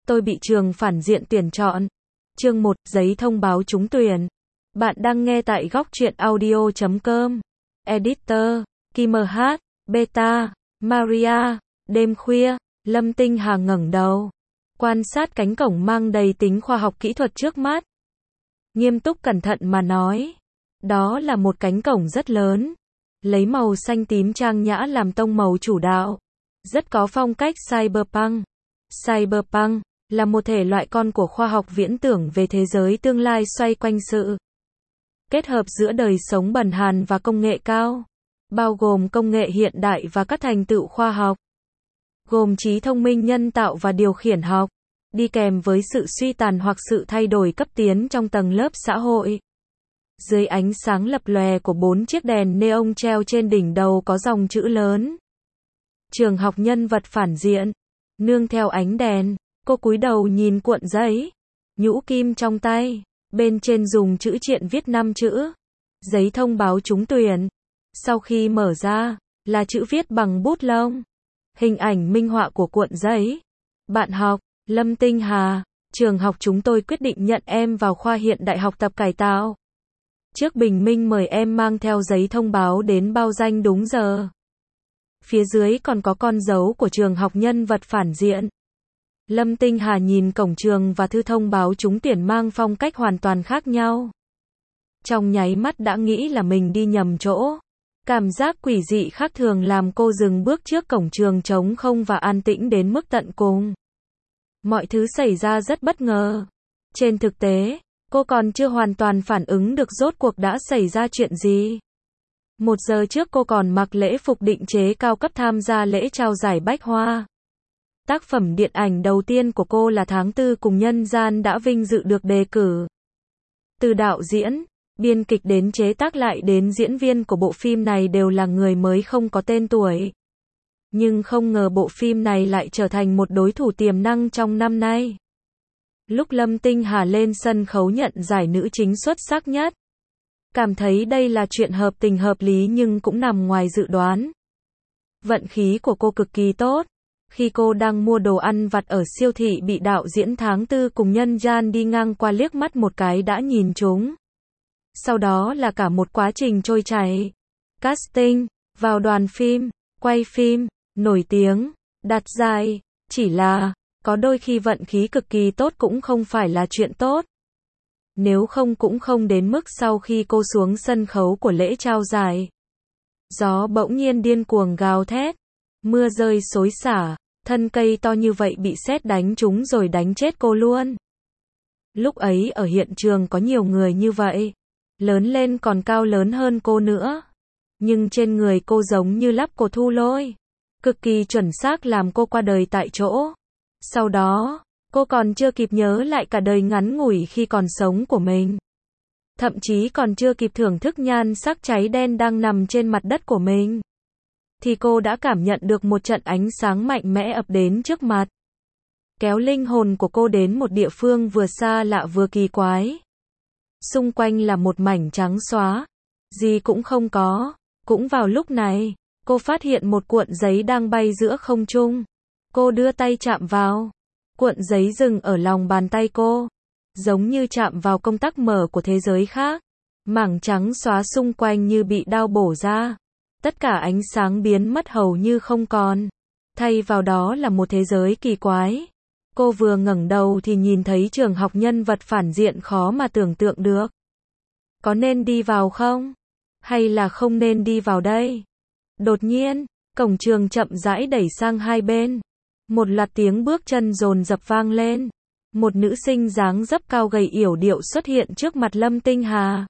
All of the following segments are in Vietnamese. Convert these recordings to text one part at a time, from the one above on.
Tôi bị trường phản diện tuyển chọn. Chương 1, giấy thông báo trúng tuyển. Bạn đang nghe tại góc truyện audio.com. Editor, Kim H, Beta, Maria. Đêm khuya, Lâm Tinh Hà ngẩng đầu, quan sát cánh cổng mang đầy tính khoa học kỹ thuật trước mắt. Nghiêm túc cẩn thận mà nói, đó là một cánh cổng rất lớn, lấy màu xanh tím trang nhã làm tông màu chủ đạo, rất có phong cách cyberpunk. Cyberpunk là một thể loại con của khoa học viễn tưởng về thế giới tương lai xoay quanh sự kết hợp giữa đời sống bần hàn và công nghệ cao, bao gồm công nghệ hiện đại và các thành tựu khoa học, gồm trí thông minh nhân tạo và điều khiển học, đi kèm với sự suy tàn hoặc sự thay đổi cấp tiến trong tầng lớp xã hội. Dưới ánh sáng lập lòe của 4 chiếc đèn neon treo trên đỉnh đầu có dòng chữ lớn. Trường học nhân vật phản diện. Nương theo ánh đèn, cô cúi đầu nhìn cuộn giấy, nhũ kim trong tay, bên trên dùng chữ triện viết 5 chữ. Giấy thông báo trúng tuyển. Sau khi mở ra, là chữ viết bằng bút lông. Hình ảnh minh họa của cuộn giấy. Bạn học, Lâm Tinh Hà, trường học chúng tôi quyết định nhận em vào khoa hiện đại học tập cải tạo. Trước bình minh mời em mang theo giấy thông báo đến bao danh đúng giờ. Phía dưới còn có con dấu của trường học nhân vật phản diện. Lâm Tinh Hà nhìn cổng trường và thư thông báo trúng tuyển mang phong cách hoàn toàn khác nhau. Trong nháy mắt đã nghĩ là mình đi nhầm chỗ. Cảm giác quỷ dị khác thường làm cô dừng bước trước cổng trường trống không và an tĩnh đến mức tận cùng. Mọi thứ xảy ra rất bất ngờ. Trên thực tế, cô còn chưa hoàn toàn phản ứng được rốt cuộc đã xảy ra chuyện gì. 1 giờ trước cô còn mặc lễ phục định chế cao cấp tham gia lễ trao giải bách hoa. Tác phẩm điện ảnh đầu tiên của cô là Tháng 4 cùng nhân gian đã vinh dự được đề cử. Từ đạo diễn, biên kịch đến chế tác lại đến diễn viên của bộ phim này đều là người mới không có tên tuổi. Nhưng không ngờ bộ phim này lại trở thành một đối thủ tiềm năng trong năm nay. Lúc Lâm Tinh Hà lên sân khấu nhận giải nữ chính xuất sắc nhất, cảm thấy đây là chuyện hợp tình hợp lý nhưng cũng nằm ngoài dự đoán. Vận khí của cô cực kỳ tốt. Khi cô đang mua đồ ăn vặt ở siêu thị bị đạo diễn Tháng 4 cùng nhân gian đi ngang qua liếc mắt một cái đã nhìn trúng. Sau đó là cả một quá trình trôi chảy. Casting, vào đoàn phim, quay phim, nổi tiếng, đạt giải. Chỉ là, có đôi khi vận khí cực kỳ tốt cũng không phải là chuyện tốt. Nếu không cũng không đến mức sau khi cô xuống sân khấu của lễ trao giải. Gió bỗng nhiên điên cuồng gào thét. Mưa rơi xối xả, thân cây to như vậy bị sét đánh trúng rồi đánh chết cô luôn. Lúc ấy ở hiện trường có nhiều người như vậy. Lớn lên còn cao lớn hơn cô nữa. Nhưng trên người cô giống như lắp cột thu lôi. Cực kỳ chuẩn xác làm cô qua đời tại chỗ. Sau đó, cô còn chưa kịp nhớ lại cả đời ngắn ngủi khi còn sống của mình. Thậm chí còn chưa kịp thưởng thức nhan sắc cháy đen đang nằm trên mặt đất của mình. Thì cô đã cảm nhận được một trận ánh sáng mạnh mẽ ập đến trước mặt. Kéo linh hồn của cô đến một địa phương vừa xa lạ vừa kỳ quái. Xung quanh là một mảnh trắng xóa. Gì cũng không có. Cũng vào lúc này, cô phát hiện một cuộn giấy đang bay giữa không trung. Cô đưa tay chạm vào. Cuộn giấy dừng ở lòng bàn tay cô. Giống như chạm vào công tắc mở của thế giới khác. Mảng trắng xóa xung quanh như bị đao bổ ra. Tất cả ánh sáng biến mất hầu như không còn. Thay vào đó là một thế giới kỳ quái. Cô vừa ngẩng đầu thì nhìn thấy trường học nhân vật phản diện khó mà tưởng tượng được. Có nên đi vào không? Hay là không nên đi vào đây? Đột nhiên, cổng trường chậm rãi đẩy sang hai bên. Một loạt tiếng bước chân dồn dập vang lên. Một nữ sinh dáng dấp cao gầy yểu điệu xuất hiện trước mặt Lâm Tinh Hà.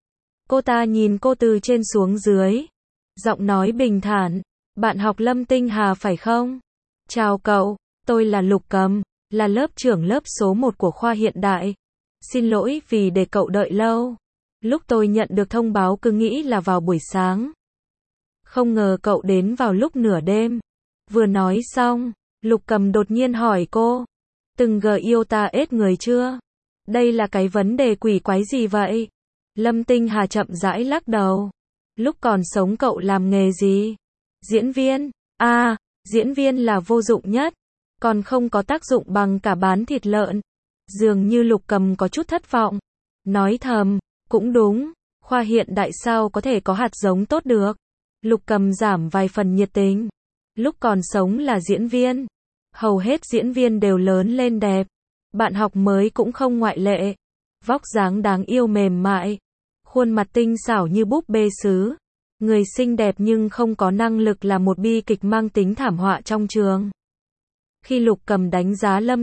Cô ta nhìn cô từ trên xuống dưới. Giọng nói bình thản. Bạn học Lâm Tinh Hà phải không? Chào cậu, tôi là Lục Cầm, là lớp trưởng lớp số 1 của khoa hiện đại. Xin lỗi vì để cậu đợi lâu. Lúc tôi nhận được thông báo cứ nghĩ là vào buổi sáng. Không ngờ cậu đến vào lúc nửa đêm. Vừa nói xong, Lục Cầm đột nhiên hỏi cô. Từng yêu ta ết người chưa? Đây là cái vấn đề quỷ quái gì vậy? Lâm Tinh Hà chậm rãi lắc đầu. Lúc còn sống cậu làm nghề gì? Diễn viên. À, diễn viên là vô dụng nhất. còn không có tác dụng bằng cả bán thịt lợn. Dường như Lục Cầm có chút thất vọng. Nói thầm, cũng đúng, khoa hiện đại sao có thể có hạt giống tốt được. Lục Cầm giảm vài phần nhiệt tình. Lúc còn sống là diễn viên. Hầu hết diễn viên đều lớn lên đẹp. Bạn học mới cũng không ngoại lệ. Vóc dáng đáng yêu mềm mại. Khuôn mặt tinh xảo như búp bê sứ. Người xinh đẹp nhưng không có năng lực là một bi kịch mang tính thảm họa trong trường. Khi Lục Cầm đánh giá Lâm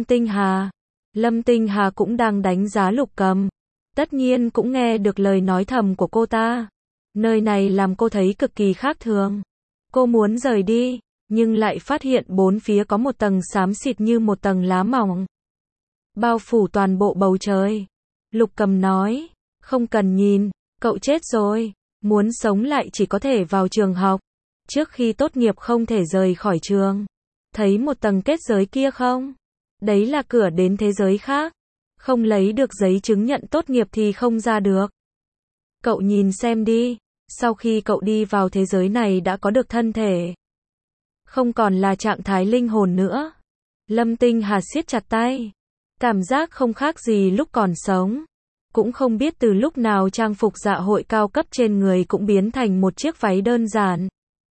Tinh Hà cũng đang đánh giá Lục Cầm. Tất nhiên cũng nghe được lời nói thầm của cô ta. Nơi này làm cô thấy cực kỳ khác thường. Cô muốn rời đi, nhưng lại phát hiện bốn phía có một tầng xám xịt như một tầng lá mỏng. Bao phủ toàn bộ bầu trời. Lục Cầm nói, không cần nhìn, cậu chết rồi. Muốn sống lại chỉ có thể vào trường học. Trước khi tốt nghiệp không thể rời khỏi trường. Thấy một tầng kết giới kia không? Đấy là cửa đến thế giới khác. Không lấy được giấy chứng nhận tốt nghiệp thì không ra được. Cậu nhìn xem đi. Sau khi cậu đi vào thế giới này đã có được thân thể. Không còn là trạng thái linh hồn nữa. Lâm Tinh Hà siết chặt tay. Cảm giác không khác gì lúc còn sống. Cũng không biết từ lúc nào trang phục dạ hội cao cấp trên người cũng biến thành một chiếc váy đơn giản.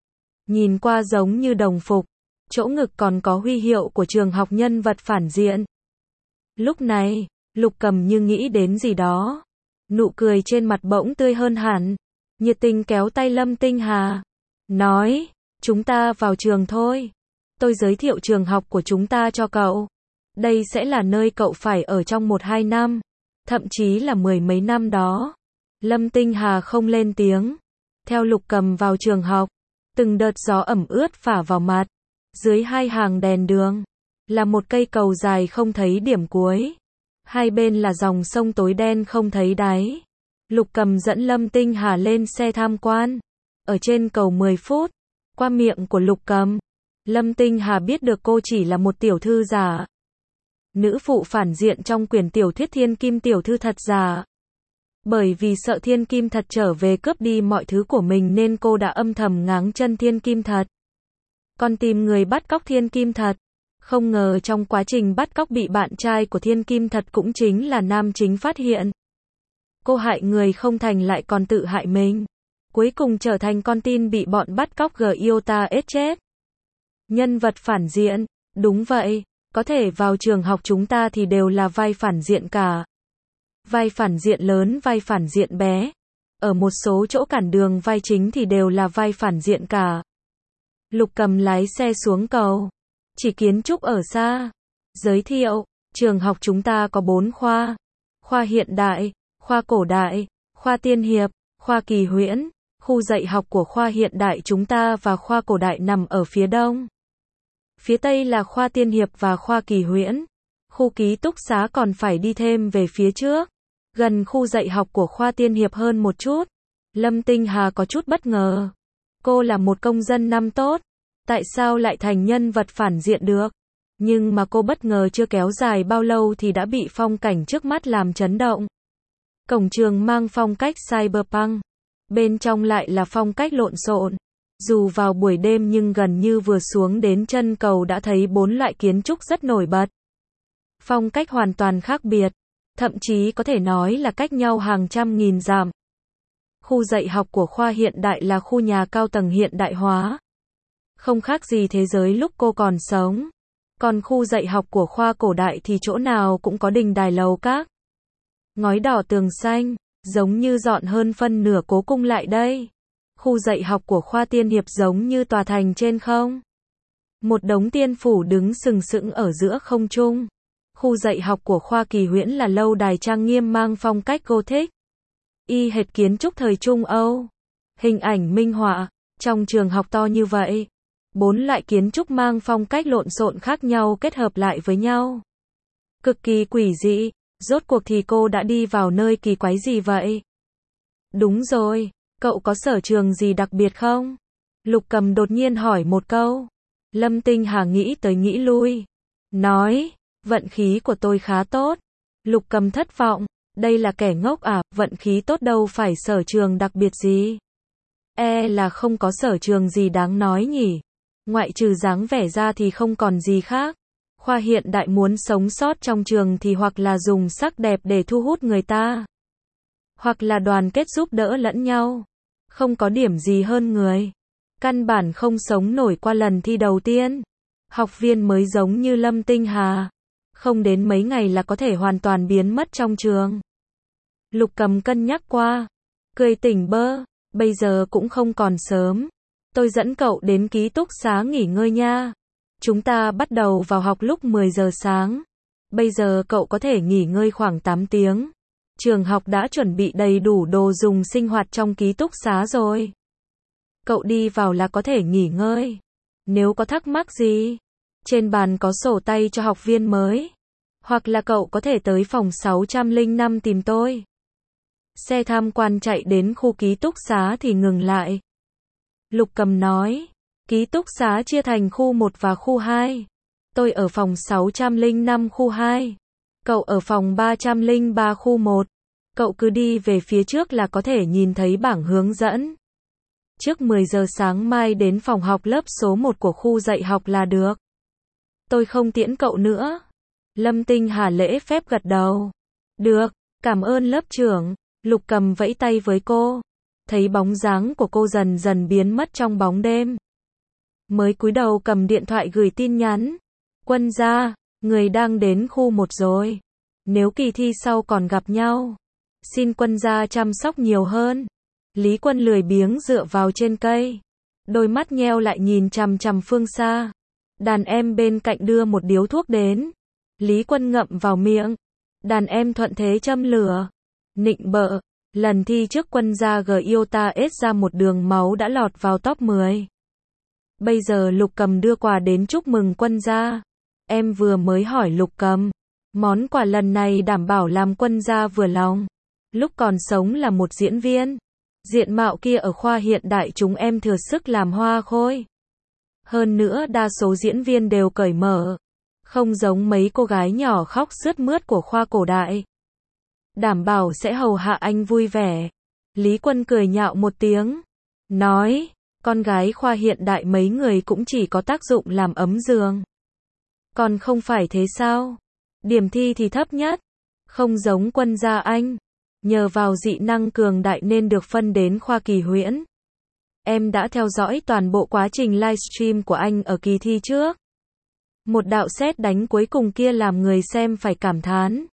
Nhìn qua giống như đồng phục. Chỗ ngực còn có huy hiệu của trường học nhân vật phản diện. Lúc này, Lục Cầm như nghĩ đến gì đó. Nụ cười trên mặt bỗng tươi hơn hẳn. Nhiệt tình kéo tay Lâm Tinh Hà. Nói, chúng ta vào trường thôi. Tôi giới thiệu trường học của chúng ta cho cậu. Đây sẽ là nơi cậu phải ở trong 1-2 năm. Thậm chí là 10 mấy năm đó. Lâm Tinh Hà không lên tiếng. Theo Lục Cầm vào trường học. Từng đợt gió ẩm ướt phả vào mặt. Dưới hai hàng đèn đường. Là một cây cầu dài không thấy điểm cuối. Hai bên là dòng sông tối đen không thấy đáy. Lục Cầm dẫn Lâm Tinh Hà lên xe tham quan. Ở trên cầu 10 phút. Qua miệng của Lục Cầm. Lâm Tinh Hà biết được cô chỉ là một tiểu thư giả. Nữ phụ phản diện trong quyển tiểu thuyết Thiên Kim tiểu thư thật giả. Bởi vì sợ Thiên Kim thật trở về cướp đi mọi thứ của mình nên cô đã âm thầm ngáng chân Thiên Kim thật. Còn tìm người bắt cóc Thiên Kim thật. Không ngờ trong quá trình bắt cóc bị bạn trai của Thiên Kim thật cũng chính là nam chính phát hiện. Cô hại người không thành lại còn tự hại mình. Cuối cùng trở thành con tin bị bọn bắt cóc Giota ết chết. Nhân vật phản diện, đúng vậy, có thể vào trường học chúng ta thì đều là vai phản diện cả. Vai phản diện lớn, vai phản diện bé. Ở một số chỗ cản đường vai chính thì đều là vai phản diện cả. Lục Cầm lái xe xuống cầu. Chỉ kiến trúc ở xa. Giới thiệu, trường học chúng ta có 4 khoa. Khoa hiện đại, khoa cổ đại, khoa tiên hiệp, khoa kỳ huyễn. Khu dạy học của khoa hiện đại chúng ta và khoa cổ đại nằm ở phía đông. Phía tây là khoa tiên hiệp và khoa kỳ huyễn. Khu ký túc xá còn phải đi thêm về phía trước. Gần khu dạy học của khoa tiên hiệp hơn một chút. Lâm Tinh Hà có chút bất ngờ. Cô là một công dân năm tốt. Tại sao lại thành nhân vật phản diện được? Nhưng mà cô bất ngờ chưa kéo dài bao lâu thì đã bị phong cảnh trước mắt làm chấn động. Cổng trường mang phong cách cyberpunk. Bên trong lại là phong cách lộn xộn. Dù vào buổi đêm nhưng gần như vừa xuống đến chân cầu đã thấy 4 loại kiến trúc rất nổi bật. Phong cách hoàn toàn khác biệt. Thậm chí có thể nói là cách nhau hàng trăm nghìn dặm. Khu dạy học của khoa hiện đại là khu nhà cao tầng hiện đại hóa. Không khác gì thế giới lúc cô còn sống. Còn khu dạy học của khoa cổ đại thì chỗ nào cũng có đình đài lầu các. Ngói đỏ tường xanh, giống như dọn hơn phân nửa cố cung lại đây. Khu dạy học của khoa tiên hiệp giống như tòa thành trên không. Một đống tiên phủ đứng sừng sững ở giữa không trung. Khu dạy học của khoa kỳ huyễn là lâu đài trang nghiêm mang phong cách Gothic. Y hệt kiến trúc thời Trung Âu. Hình ảnh minh họa, trong trường học to như vậy. 4 loại kiến trúc mang phong cách lộn xộn khác nhau kết hợp lại với nhau. Cực kỳ quỷ dị, rốt cuộc thì cô đã đi vào nơi kỳ quái gì vậy? Đúng rồi, cậu có sở trường gì đặc biệt không? Lục Cầm đột nhiên hỏi một câu. Lâm Tinh Hà nghĩ tới nghĩ lui. Nói, vận khí của tôi khá tốt. Lục Cầm thất vọng, đây là kẻ ngốc à, vận khí tốt đâu phải sở trường đặc biệt gì. Là không có sở trường gì đáng nói nhỉ. Ngoại trừ dáng vẻ ra thì không còn gì khác. Khoa hiện đại muốn sống sót trong trường thì hoặc là dùng sắc đẹp để thu hút người ta, hoặc là đoàn kết giúp đỡ lẫn nhau. Không có điểm gì hơn người. Căn bản không sống nổi qua lần thi đầu tiên. Học viên mới giống như Lâm Tinh Hà. Không đến mấy ngày là có thể hoàn toàn biến mất trong trường. Lục Cầm cân nhắc qua. Cười tỉnh bơ. Bây giờ cũng không còn sớm. Tôi dẫn cậu đến ký túc xá nghỉ ngơi nha. Chúng ta bắt đầu vào học lúc 10 giờ sáng. Bây giờ cậu có thể nghỉ ngơi khoảng 8 tiếng. Trường học đã chuẩn bị đầy đủ đồ dùng sinh hoạt trong ký túc xá rồi. Cậu đi vào là có thể nghỉ ngơi. Nếu có thắc mắc gì, trên bàn có sổ tay cho học viên mới. Hoặc là cậu có thể tới phòng 605 tìm tôi. Xe tham quan chạy đến khu ký túc xá thì ngừng lại. Lục Cầm nói, ký túc xá chia thành khu 1 và khu 2. Tôi ở phòng 605 khu 2. Cậu ở phòng 303 khu 1. Cậu cứ đi về phía trước là có thể nhìn thấy bảng hướng dẫn. Trước 10 giờ sáng mai đến phòng học lớp số 1 của khu dạy học là được. Tôi không tiễn cậu nữa. Lâm Tinh Hà lễ phép gật đầu. Được, cảm ơn lớp trưởng. Lục Cầm vẫy tay với cô. Thấy bóng dáng của cô dần dần biến mất trong bóng đêm. Mới cúi đầu cầm điện thoại gửi tin nhắn. Quân gia, người đang đến khu 1 rồi. Nếu kỳ thi sau còn gặp nhau, xin quân gia chăm sóc nhiều hơn. Lý Quân lười biếng dựa vào trên cây. Đôi mắt nheo lại nhìn chằm chằm phương xa. Đàn em bên cạnh đưa một điếu thuốc đến. Lý Quân ngậm vào miệng. Đàn em thuận thế châm lửa. Nịnh bợ. Lần thi trước quân gia Giota S ra một đường máu đã lọt vào top 10. Bây giờ Lục Cầm đưa quà đến chúc mừng quân gia. Em vừa mới hỏi Lục Cầm. Món quà lần này đảm bảo làm quân gia vừa lòng. Lúc còn sống là một diễn viên. Diện mạo kia ở khoa hiện đại chúng em thừa sức làm hoa khôi. Hơn nữa đa số diễn viên đều cởi mở. Không giống mấy cô gái nhỏ khóc sướt mướt của khoa cổ đại. Đảm bảo sẽ hầu hạ anh vui vẻ. Lý Quân cười nhạo một tiếng. Nói, con gái khoa hiện đại mấy người cũng chỉ có tác dụng làm ấm giường. Còn không phải thế sao? Điểm thi thì thấp nhất. Không giống quân gia anh. Nhờ vào dị năng cường đại nên được phân đến khoa kỳ huyễn. Em đã theo dõi toàn bộ quá trình livestream của anh ở kỳ thi trước. Một đạo sét đánh cuối cùng kia làm người xem phải cảm thán.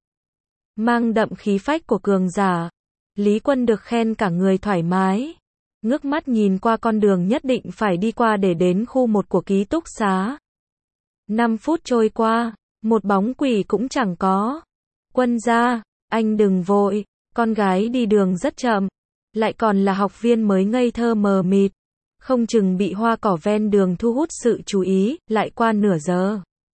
Mang đậm khí phách của cường giả. Lý Quân được khen cả người thoải mái. Ngước mắt nhìn qua con đường nhất định phải đi qua để đến khu 1 của ký túc xá. 5 phút trôi qua, một bóng quỷ cũng chẳng có. Quân gia, anh đừng vội, con gái đi đường rất chậm. Lại còn là học viên mới ngây thơ mờ mịt. Không chừng bị hoa cỏ ven đường thu hút sự chú ý, lại qua nửa giờ.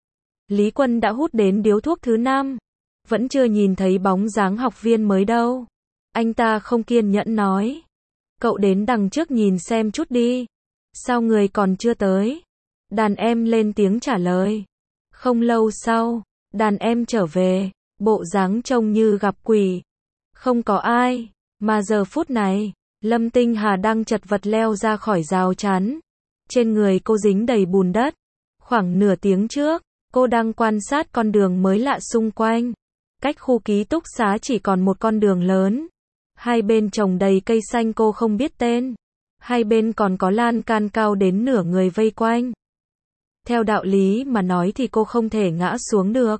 Lý Quân đã hút đến điếu thuốc thứ 5. Vẫn chưa nhìn thấy bóng dáng học viên mới đâu. Anh ta không kiên nhẫn nói. Cậu đến đằng trước nhìn xem chút đi. Sao người còn chưa tới? Đàn em lên tiếng trả lời. Không lâu sau, đàn em trở về, bộ dáng trông như gặp quỷ. Không có ai, mà giờ phút này, Lâm Tinh Hà đang chật vật leo ra khỏi rào chắn. Trên người cô dính đầy bùn đất. Khoảng nửa tiếng trước, cô đang quan sát con đường mới lạ xung quanh. Cách khu ký túc xá chỉ còn một con đường lớn. Hai bên trồng đầy cây xanh cô không biết tên. Hai bên còn có lan can cao đến nửa người vây quanh. Theo đạo lý mà nói thì cô không thể ngã xuống được.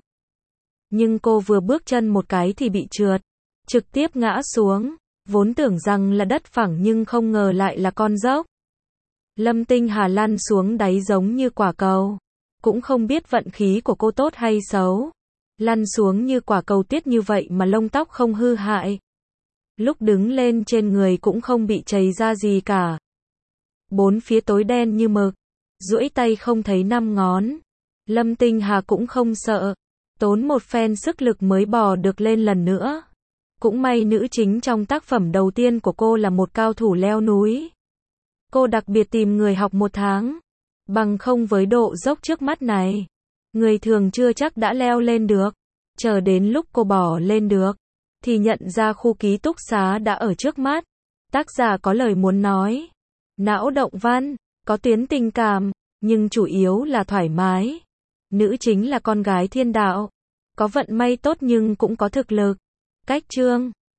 Nhưng cô vừa bước chân một cái thì bị trượt. Trực tiếp ngã xuống. Vốn tưởng rằng là đất phẳng nhưng không ngờ lại là con dốc. Lâm Tinh Hà lăn xuống đáy giống như quả cầu. Cũng không biết vận khí của cô tốt hay xấu. Lăn xuống như quả cầu tuyết như vậy mà lông tóc không hư hại. Lúc đứng lên trên người cũng không bị chảy ra gì cả. Bốn phía tối đen như mực. Duỗi tay không thấy 5 ngón. Lâm Tinh Hà cũng không sợ. Tốn một phen sức lực mới bò được lên lần nữa. Cũng may nữ chính trong tác phẩm đầu tiên của cô là một cao thủ leo núi. Cô đặc biệt tìm người học 1 tháng. Bằng không với độ dốc trước mắt này, người thường chưa chắc đã leo lên được. Chờ đến lúc cô bò lên được, thì nhận ra khu ký túc xá đã ở trước mắt. Tác giả có lời muốn nói. Não động văn, có tuyến tình cảm, nhưng chủ yếu là thoải mái. Nữ chính là con gái thiên đạo. Có vận may tốt nhưng cũng có thực lực. Cách chương